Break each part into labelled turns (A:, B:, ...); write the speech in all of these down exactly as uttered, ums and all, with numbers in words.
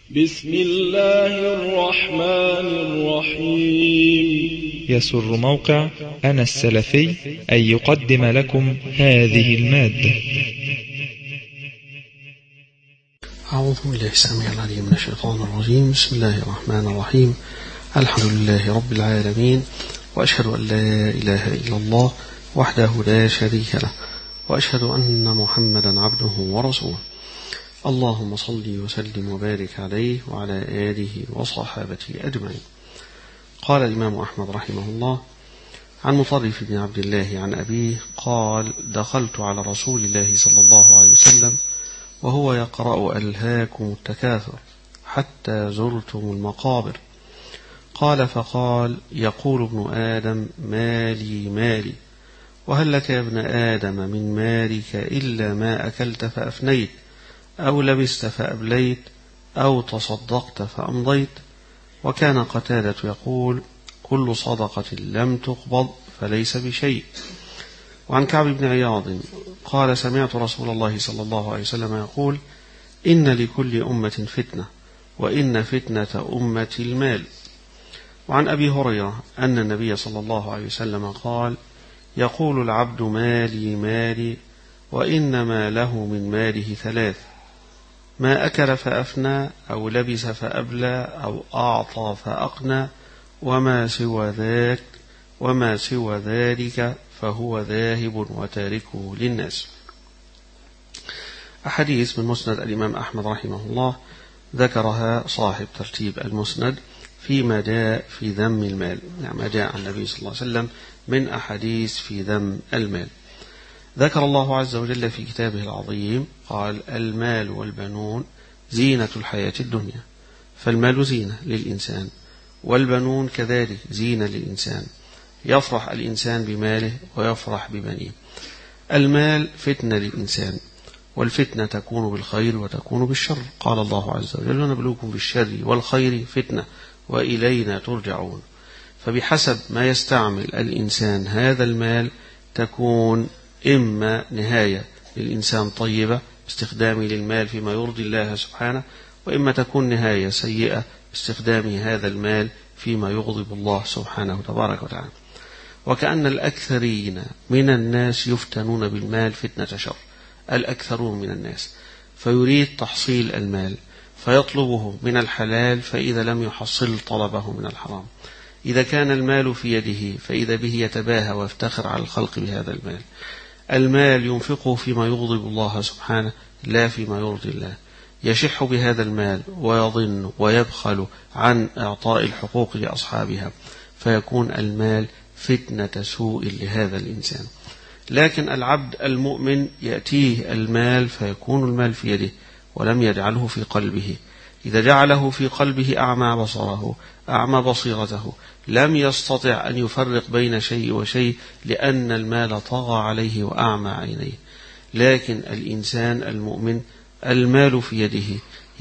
A: بسم الله الرحمن الرحيم.
B: يسر موقع أنا السلفي أن يقدم لكم هذه المادة.
C: أعوذ بالله السميع العليم من الشيطان الرجيم. بسم الله الرحمن الرحيم. الحمد لله رب العالمين، وأشهد أن لا إله إلا الله وحده لا شريك له، وأشهد أن محمدا عبده ورسوله. اللهم صل وسلم وبارك عليه وعلى آله وصحابته أجمعين. قال الإمام أحمد رحمه الله عن مطرف بن عبد الله عن أبيه قال: دخلت على رسول الله صلى الله عليه وسلم وهو يقرأ ألهاكم التكاثر حتى زرتم المقابر. قال فقال: يقول ابن آدم مالي مالي، وهل لك يا ابن آدم من مالك إلا ما أكلت فأفنيت، أو لبست فأبليت، أو تصدقت فأمضيت. وكان قتادة يقول: كل صدقة لم تقبض فليس بشيء. وعن كعب بن عياض قال: سمعت رسول الله صلى الله عليه وسلم يقول: إن لكل أمة فتنة، وإن فتنة أمة المال. وعن أبي هريرة أن النبي صلى الله عليه وسلم قال: يقول العبد مالي مالي، وإنما له من ماله ثلاث: ما أكل فأفنى، أو لبس فأبلى، أو أعطى فأقنى، وما سوى ذلك وما سوى ذلك فهو ذاهب وتاركه للناس. أحاديث من مسند الإمام أحمد رحمه الله ذكرها صاحب ترتيب المسند فيما جاء في ذم المال، يعني ما جاء عن النبي صلى الله عليه وسلم من أحاديث في ذم المال. ذكر الله عز وجل في كتابه العظيم قال: المال والبنون زينة الحياة الدنيا. فالمال زينة للإنسان، والبنون كذلك زينة للإنسان، يفرح الإنسان بماله ويفرح ببنيه. المال فتنة للإنسان، والفتنة تكون بالخير وتكون بالشر. قال الله عز وجل: ونبلوكم بالشر والخير فتنة وإلينا ترجعون. فبحسب ما يستعمل الإنسان هذا المال تكون إما نهاية للإنسان طيبة باستخدامه للمال فيما يرضي الله سبحانه، وإما تكون نهاية سيئة باستخدام هذا المال فيما يغضب الله سبحانه تبارك وتعالى. وكأن الأكثرين من الناس يفتنون بالمال فتنة شر، الأكثرون من الناس، فيريد تحصيل المال فيطلبه من الحلال، فإذا لم يحصل طلبه من الحرام. إذا كان المال في يده فإذا به يتباهى ويفتخر على الخلق بهذا المال. المال ينفقه فيما يغضب الله سبحانه لا فيما يرضي الله، يشح بهذا المال ويظن ويبخل عن إعطاء الحقوق لأصحابها، فيكون المال فتنة سوء لهذا الإنسان. لكن العبد المؤمن يأتيه المال فيكون المال في يده ولم يجعله في قلبه. إذا جعله في قلبه أعمى بصره أعمى بصيرته، لم يستطع أن يفرق بين شيء وشيء، لأن المال طغى عليه وأعمى عينيه. لكن الإنسان المؤمن المال في يده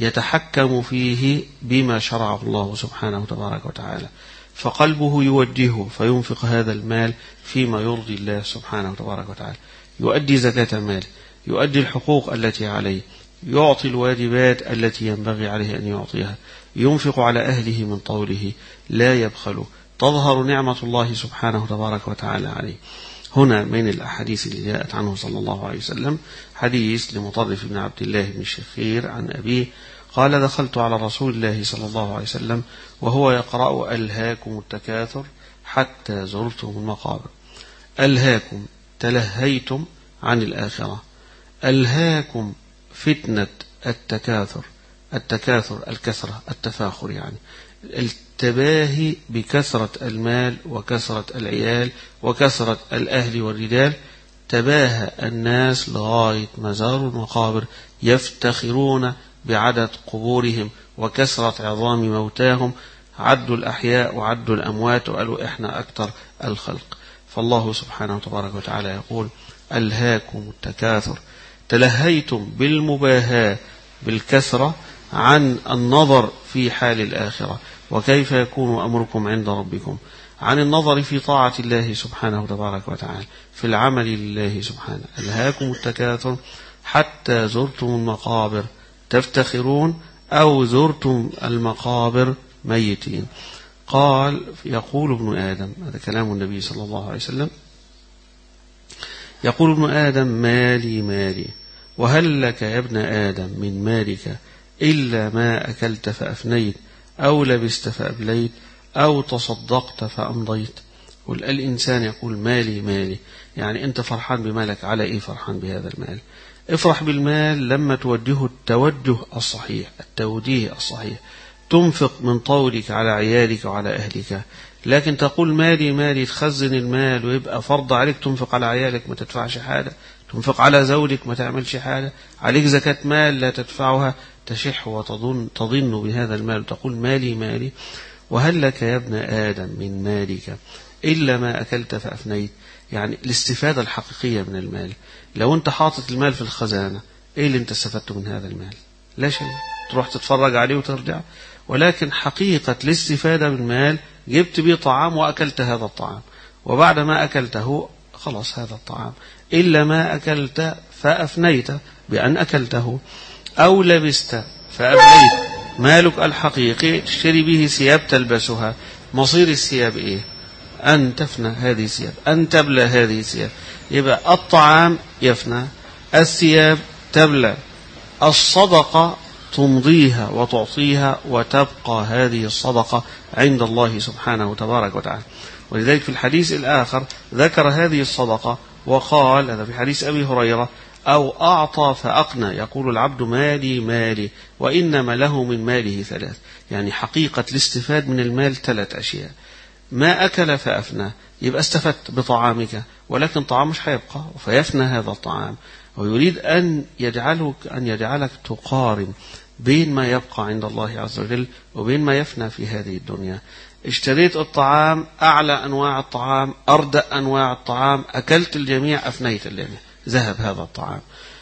C: يتحكم فيه بما شرعه الله سبحانه تبارك وتعالى، فقلبه يوجهه فينفق هذا المال فيما يرضي الله سبحانه تبارك وتعالى، يؤدي زكاة المال، يؤدي الحقوق التي عليه، يعطي الواجبات التي ينبغي عليه أن يعطيها، ينفق على أهله من طوله، لا يبخل، تظهر نعمة الله سبحانه تبارك وتعالى عليه. هنا من الأحاديث اللي جاءت عنه صلى الله عليه وسلم حديث لمطرف بن عبد الله بن الشخير عن أبيه قال: دخلت على رسول الله صلى الله عليه وسلم وهو يقرأ ألهاكم التكاثر حتى زرتم المقابر. ألهاكم تلهيتم عن الآخرة، ألهاكم فتنة التكاثر، التكاثر الكثرة التفاخر، يعني التباهي بكثرة المال وكثرة العيال وكثرة الأهل والرجال. تباهى الناس لغاية مزار المقابر، يفتخرون بعدد قبورهم وكثرة عظام موتاهم، عدوا الأحياء وعدوا الأموات وقالوا إحنا أكثر الخلق. فالله سبحانه وتبارك وتعالى يقول: ألهاكم التكاثر، تلهيتم بالمباهاة بالكثرة عن النظر في حال الآخرة، وكيف يكون أمركم عند ربكم، عن النظر في طاعة الله سبحانه تبارك وتعالى في العمل لله سبحانه. ألهاكم التكاثر حتى زرتم المقابر، تفتخرون أو زرتم المقابر ميتين. قال يقول ابن آدم، هذا كلام النبي صلى الله عليه وسلم، يقول ابن آدم مالي مالي، وهل لك يا ابن آدم من مالك إلا ما أكلت فأفنيت، أو لبست فأبليت، أو تصدقت فأمضيت. والإنسان يقول مالي مالي، يعني أنت فرحان بمالك، على إيه فرحان بهذا المال؟ افرح بالمال لما توجهه التوجه الصحيح، التوجيه الصحيح، تنفق من طولك على عيالك وعلى أهلك. لكن تقول مالي مالي، تخزن المال ويبقى فرض عليك تنفق على عيالك ما تدفعش حاجة، تنفق على زوجك ما تعملش حاجة، عليك زكاة مال لا تدفعها، تشح وتظن تظن بهذا المال وتقول مالي مالي. وهل لك يا ابن آدم من مالك إلا ما أكلت فأفنيت، يعني الاستفادة الحقيقية من المال. لو أنت حاطط المال في الخزانة، إيه اللي أنت استفدته من هذا المال؟ لا شيء، تروح تتفرج عليه وترجع. ولكن حقيقة الاستفادة بالمال، جبت بيه طعام وأكلت هذا الطعام، وبعد ما أكلته خلاص هذا الطعام. إلا ما أكلت فأفنيت بأن أكلته، أو لبست فأبليت، مالك الحقيقي تشتري به ثياب تلبسها، مصير الثياب إيه؟ أن تفنى هذه الثياب، أن تبلى هذه الثياب. يبقى الطعام يفنى، الثياب تبلى، الصدقة تمضيها وتعطيها وتبقى هذه الصدقة عند الله سبحانه وتبارك وتعالى. ولذلك في الحديث الآخر ذكر هذه الصدقة وقال، هذا في حديث أبي هريرة، أو أعطى فأقنى، يقول العبد مالي مالي، وإنما له من ماله ثلاث. يعني حقيقة الاستفاد من المال ثلاث أشياء. ما أكل فأفنى، يبقى استفدت بطعامك، ولكن طعام مش هيبقى فيفنى هذا الطعام، ويريد أن يجعلك أن يجعلك تقارن بين ما يبقى عند الله عز وجل وبين ما يفنى في هذه الدنيا. اشتريت الطعام، أعلى أنواع الطعام، أردأ أنواع الطعام، أكلت الجميع، أفنيت الجميع، ذهب هذا الطعام.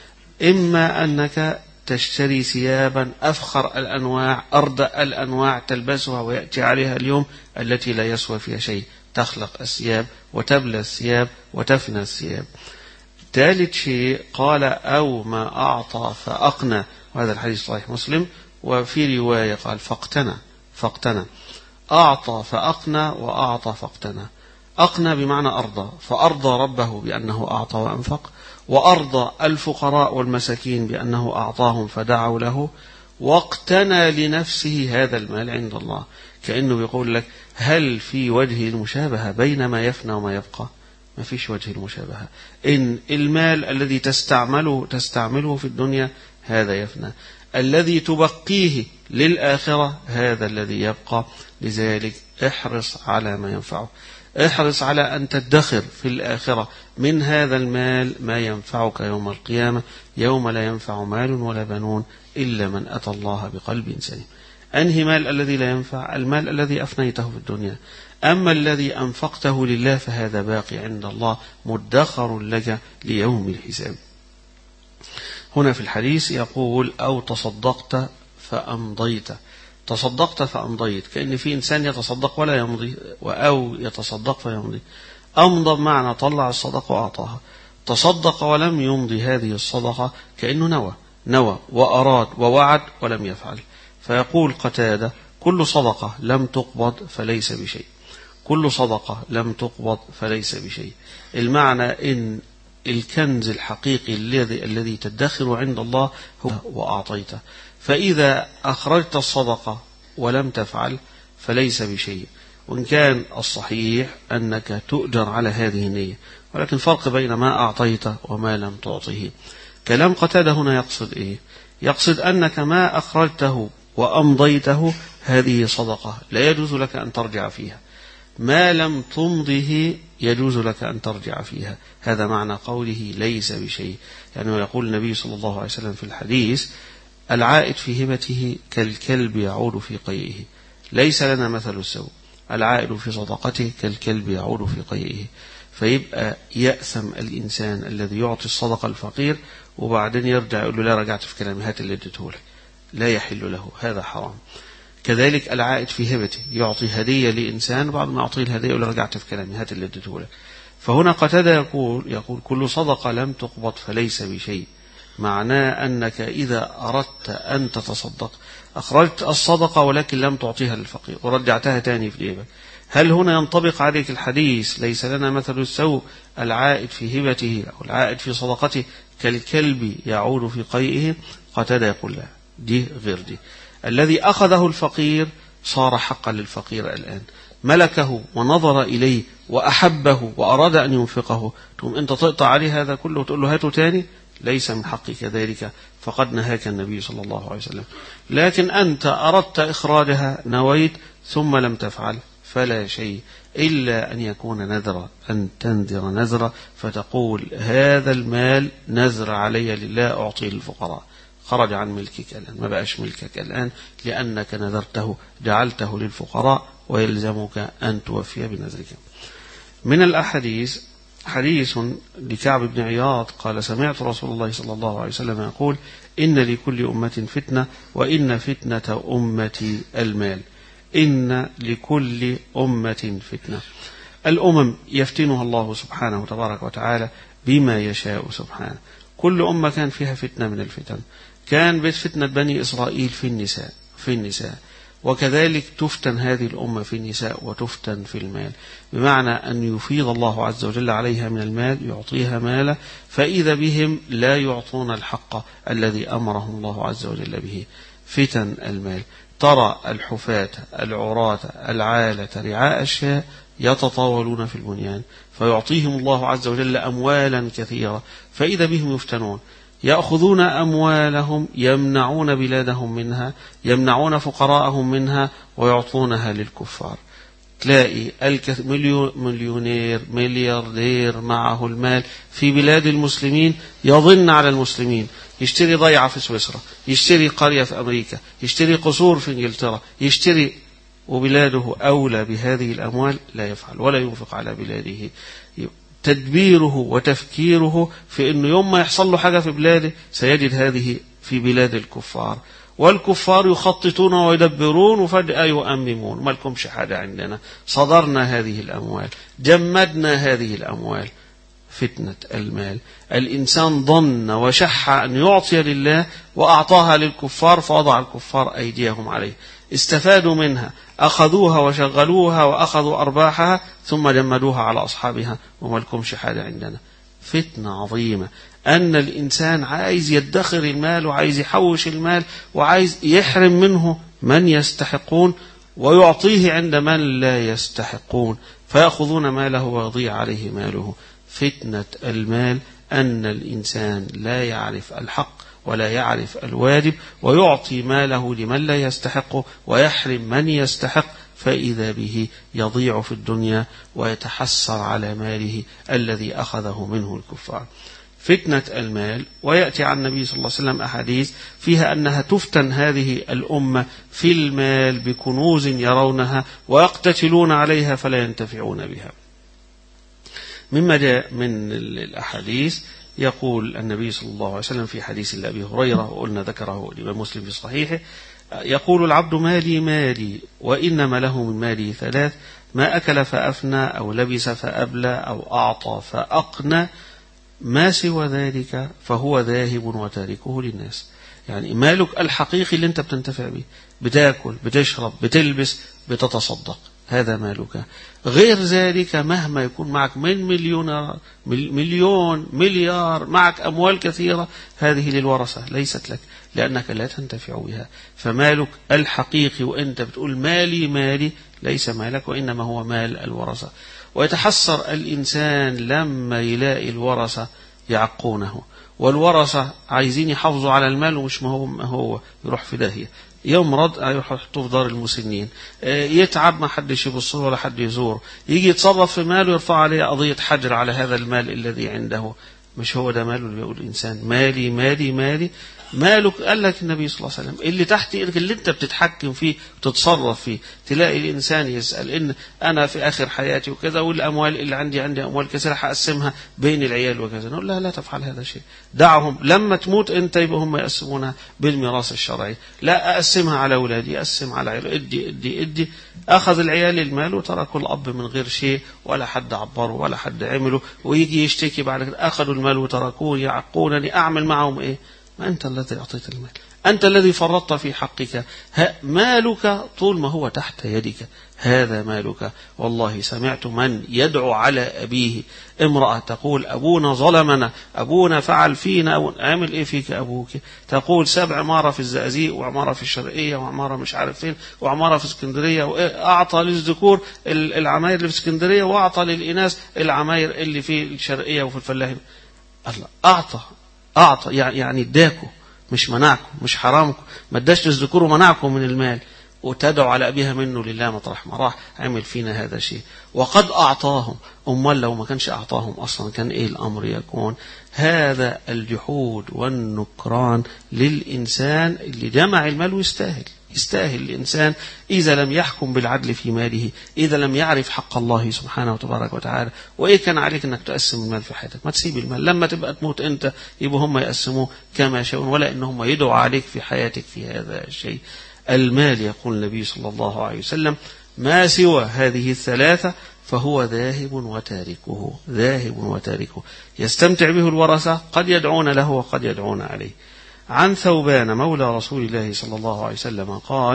C: إما أنك تشتري ثيابا أفخر الأنواع، أردأ الأنواع، تلبسها ويأتي عليها اليوم التي لا يسوى فيها شيء، تخلق الثياب وتبلى الثياب وتفنى الثياب. ثالث شيء قال أو ما أعطى فأقنى، وهذا الحديث صحيح مسلم، وفي رواية قال فاقتنى فاقتنى أعطى فأقنى وأعطى فاقتنى. أقنى بمعنى أرضى، فأرضى ربه بأنه أعطى وأنفق، وأرضى الفقراء والمساكين بأنه أعطاهم فدعوا له، واقتنى لنفسه هذا المال عند الله. كأنه بيقول لك هل في وجه المشابهة بين ما يفنى وما يبقى؟ ما فيش وجه المشابهة. إن المال الذي تستعمله تستعمله في الدنيا هذا يفنى، الذي تبقيه للآخرة هذا الذي يبقى. لذلك احرص على ما ينفعه، احرص على أن تدخر في الآخرة من هذا المال ما ينفعك يوم القيامة، يوم لا ينفع مال ولا بنون إلا من أتى الله بقلب سليم. أنهي مال الذي لا ينفع؟ المال الذي أفنيته في الدنيا. أما الذي أنفقته لله فهذا باقي عند الله مدخر لك ليوم الحساب. هنا في الحديث يقول أو تصدقت فأمضيت. تصدقت فأمضيت، كأن في إنسان يتصدق ولا يمضي، أو يتصدق فيمضي. أمضى بمعنى طلع الصدقة وأعطاها. تصدق ولم يمضي هذه الصدقة، كأنه نوى نوى وأراد ووعد ولم يفعل. فيقول قتادة كل صدقة لم تقبض فليس بشيء، كل صدقة لم تقبض فليس بشيء. المعنى إن الكنز الحقيقي الذي الذي تدخر عند الله هو وأعطيته. فإذا أخرجت الصدقة ولم تفعل فليس بشيء، وإن كان الصحيح أنك تؤجر على هذه النية، ولكن فرق بين ما أعطيت وما لم تعطيه. كلام قتادة هنا يقصد إيه؟ يقصد أنك ما أخرجته وأمضيته هذه صدقة لا يجوز لك أن ترجع فيها، ما لم تمضه يجوز لك أن ترجع فيها. هذا معنى قوله ليس بشيء. يعني يقول النبي صلى الله عليه وسلم في الحديث العائد في هبته كالكلب يعود في قيئه، ليس لنا مثل السوء. العائد في صدقته كالكلب يعود في قيئه. فيبقى يأثم الإنسان الذي يعطي الصدقة الفقير وبعدين يرجع يقول له لا رجعت في كلامي هات اللي اديته لك، لا يحل له، هذا حرام. كذلك العائد في هبته، يعطي هدية لإنسان بعد ما أعطيه الهدية يقول له رجعت في كلامي هات اللي اديته لك. فهنا قتادة يقول يقول كل صدقة لم تقبض فليس بشيء، معناه أنك إذا أردت أن تتصدق أخرجت الصدقة ولكن لم تعطيها للفقير ورجعتها تاني في جيبك، هل هنا ينطبق عليك الحديث ليس لنا مثل السوء العائد في هبته أو العائد في صدقته كالكلب يعود في قيئه؟ قتادة يقول لا، دي غير دي. الذي أخذه الفقير صار حقا للفقير الآن، ملكه ونظر إليه وأحبه وأراد أن ينفقه، ثم أنت تقطع عليه هذا كله وتقول له هاته تاني، ليس من حقك ذلك، فقد نهاك النبي صلى الله عليه وسلم. لكن أنت أردت إخراجها، نويت ثم لم تفعل، فلا شيء إلا أن يكون نذرا، أن تنذر نذرا فتقول هذا المال نذر علي لله أعطيه للفقراء، خرج عن ملكك الآن، ما بقاش ملكك الآن لأنك نذرته، جعلته للفقراء ويلزمك أن توفي بنذرك. من الأحاديث حديث لكعب بن عياض قال سمعت رسول الله صلى الله عليه وسلم يقول إن لكل أمة فتنة وإن فتنة أمتي المال. إن لكل أمة فتنة، الأمم يفتنها الله سبحانه وتبارك وتعالى بما يشاء سبحانه. كل أمة كان فيها فتنة من الفتن، كان فتنة بني إسرائيل في النساء في النساء وكذلك تفتن هذه الأمة في النساء وتفتن في المال، بمعنى أن يفيض الله عز وجل عليها من المال، يعطيها مالا، فإذا بهم لا يعطون الحق الذي أمرهم الله عز وجل به. فتن المال، ترى الحفاة العراة العالة رعاء الشاء يتطاولون في البنيان، فيعطيهم الله عز وجل أموالا كثيرة، فإذا بهم يفتنون، يأخذون أموالهم يمنعون بلادهم منها، يمنعون فقراءهم منها ويعطونها للكفار. تلاقي مليونير ملياردير معه المال في بلاد المسلمين يظن على المسلمين، يشتري ضيعة في سويسرا، يشتري قرية في أمريكا، يشتري قصور في إنجلترا، يشتري، وبلاده أولى بهذه الأموال لا يفعل ولا ينفق على بلاده. تدبيره وتفكيره في أنه يوم ما يحصل له حاجة في بلاده سيجد هذه في بلاد الكفار، والكفار يخططون ويدبرون وفجأة يؤممون، ما لكمش حاجة عندنا، صدرنا هذه الأموال، جمدنا هذه الأموال. فتنة المال، الإنسان ظن وشح أن يعطي لله وأعطاها للكفار فوضع الكفار أيديهم عليه، استفادوا منها، أخذوها وشغلوها وأخذوا أرباحها ثم جمدوها على أصحابها وما لكمش حاجة عندنا. فتنة عظيمة، أن الإنسان عايز يدخر المال وعايز يحوش المال وعايز يحرم منه من يستحقون ويعطيه عند من لا يستحقون، فيأخذون ماله ويضيع عليه ماله. فتنة المال أن الإنسان لا يعرف الحق ولا يعرف الواجب ويعطي ماله لمن لا يستحقه ويحرم من يستحق، فإذا به يضيع في الدنيا ويتحسر على ماله الذي أخذه منه الكفار. فتنة المال، ويأتي عن النبي صلى الله عليه وسلم أحاديث فيها أنها تفتن هذه الأمة في المال بكنوز يرونها ويقتتلون عليها فلا ينتفعون بها. مما جاء من الأحاديث يقول النبي صلى الله عليه وسلم في حديث لأبي هريرة وقلنا ذكره الإمام مسلم في صحيحه، يقول العبد مالي مالي وإنما له من مالي ثلاث: ما أكل فأفنى أو لبس فأبلى أو أعطى فأقنى، ما سوى ذلك فهو ذاهب وتاركه للناس. يعني مالك الحقيقي اللي انت بتنتفع به، بتاكل بتشرب بتلبس بتتصدق، هذا مالك. غير ذلك مهما يكون معك من مليون مليون مليار، معك أموال كثيرة، هذه للورثة ليست لك لأنك لا تنتفع بها. فمالك الحقيقي وأنت بتقول مالي مالي ليس مالك وإنما هو مال الورثة. ويتحسر الإنسان لما يلاقي الورثة يعقونه، والورثة عايزين يحافظوا على المال ومش ما هو ما هو يروح في داهية، يمرض يروح يحطوه في دار المسنين، يتعب ما حدش يبص له ولا حد يزور، يجي يتصرف في ماله يرفع عليه قضية حجر على هذا المال الذي عنده. مش هو ده ماله اللي بيقول الإنسان مالي مالي مالي؟ مالك قال لك النبي صلى الله عليه وسلم اللي تحت ايدك اللي انت بتتحكم فيه وتتصرف فيه. تلاقي الانسان يسأل ان انا في اخر حياتي وكذا والاموال اللي عندي عندي اموال كثيره هقسمها بين العيال وكذا، نقول لا لا تفعل هذا الشيء، دعهم لما تموت انت يبقى هم يقسمونها بالميراث الشرعي، لا اقسمها على اولادي، اقسم على عيال، ادي ادي ادي. اخذ العيال المال وتركوا الاب من غير شيء ولا حد عبره ولا حد عمله، ويجي يشتكي بعد كده اخذوا المال وتركوه يعقونني، اعمل معهم ايه؟ ما أنت الذي أعطيت المال، أنت الذي فرطت في حقك، مالك طول ما هو تحت يدك هذا مالك. والله سمعت من يدعو على أبيه، امرأة تقول أبونا ظلمنا، أبونا فعل فينا، أو عمل إيه فيك أبوك؟ تقول سبع عمارة في الزقازيق، وعمارة في الشرقية، وعمارة مش عارف فين، وعمارة في اسكندرية، وأعطى للذكور العماير اللي في اسكندرية، وأعطى للإناث العماير اللي في الشرقية وفي الفلاحين. الله أعطى أعطى يعني اداكم، مش منعكم، مش حرامكم، ما اداش للذكور ومنعكم من المال، وتدعو على أبيها منه لله مطرح ما راح عمل فينا هذا الشيء. وقد أعطاهم، أمال لو ما كانش أعطاهم أصلا كان إيه الأمر يكون؟ هذا الجحود والنكران للإنسان اللي جمع المال ويستاهل. يستاهل الإنسان إذا لم يحكم بالعدل في ماله، إذا لم يعرف حق الله سبحانه وتبارك وتعالى. وإيه كان عليك أنك تقسم المال في حياتك؟ ما تسيب المال، لما تبقى تموت أنت يبقوا هم يقسموه كما يشاءون، ولا إنهم يدعوا عليك في حياتك في هذا الشيء. المال يقول النبي صلى الله عليه وسلم ما سوى هذه الثلاثة فهو ذاهب وتاركه، ذاهب وتاركه، يستمتع به الورثة، قد يدعون له وقد يدعون عليه. عن ثوبان مولى رسول الله صلى الله عليه وسلم قال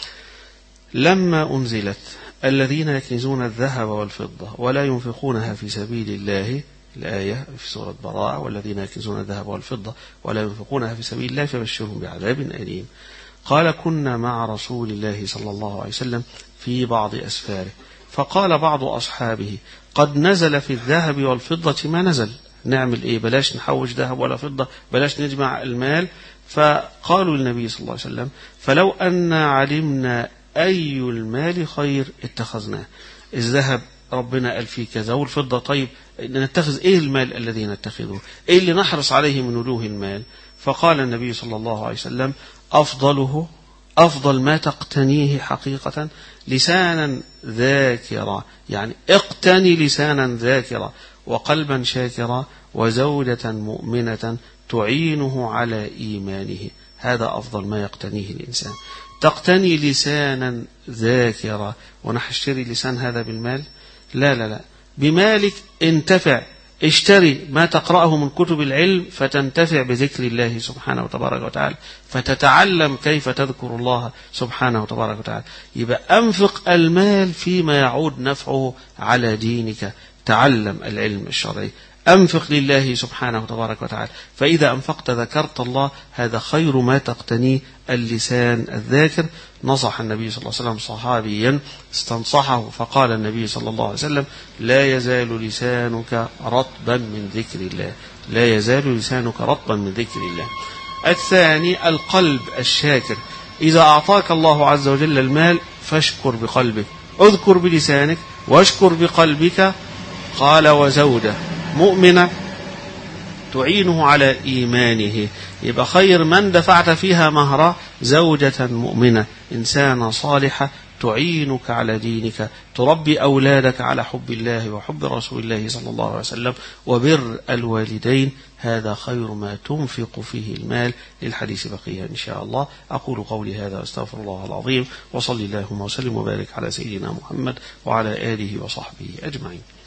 C: لما أنزلت الذين يكنزون الذهب والفضة ولا ينفقونها في سبيل الله، الآية في سورة براءة، والذين يكنزون الذهب والفضة ولا ينفقونها في سبيل الله فبشرهم بعذاب أليم. قال كنا مع رسول الله صلى الله عليه وسلم في بعض أسفاره، فقال بعض أصحابه قد نزل في الذهب والفضة ما نزل، نعمل إيه؟ بلاش نحوش ذهب ولا فضة، بلاش نجمع المال. فقالوا للنبي صلى الله عليه وسلم فلو أن علمنا أي المال خير اتخذناه. الذهب ربنا قال فيه كذا، والفضة طيب نتخذ إيه المال الذي نتخذه؟ إيه اللي نحرص عليه من وجوه المال؟ فقال النبي صلى الله عليه وسلم أفضله، أفضل ما تقتنيه حقيقة لسانا ذاكرا، يعني اقتني لسانا ذاكرا وقلبا شاكرا وزوجة مؤمنة تعينه على إيمانه. هذا أفضل ما يقتنيه الإنسان. تقتني لسانا ذاكرا، ونحشتري لسان هذا بالمال؟ لا لا لا، بمالك انتفع، اشتري ما تقرأه من كتب العلم فتنتفع بذكر الله سبحانه وتبارك وتعالى، فتتعلم كيف تذكر الله سبحانه وتبارك وتعالى. يبقى أنفق المال فيما يعود نفعه على دينك، تعلم العلم الشرعي، أنفق لله سبحانه وتبارك وتعالى. فإذا أنفقت ذكرت الله، هذا خير ما تقتنيه اللسان الذاكر. نصح النبي صلى الله عليه وسلم صحابيا استنصحه فقال النبي صلى الله عليه وسلم لا يزال لسانك رطبا من ذكر الله، لا يزال لسانك رطبا من ذكر الله. الثاني القلب الشاكر. إذا أعطاك الله عز وجل المال فاشكر بقلبك، اذكر بلسانك واشكر بقلبك. قال وزوجة مؤمنة تعينه على إيمانه، يبقى خير من دفعت فيها مهرا زوجة مؤمنة، إنسانة صالحة تعينك على دينك، تربي أولادك على حب الله وحب رسول الله صلى الله عليه وسلم وبر الوالدين. هذا خير ما تنفق فيه المال. للحديث بقية إن شاء الله. أقول قولي هذا واستغفر الله العظيم، وصلي اللهم وسلم وبارك على سيدنا محمد وعلى آله وصحبه أجمعين.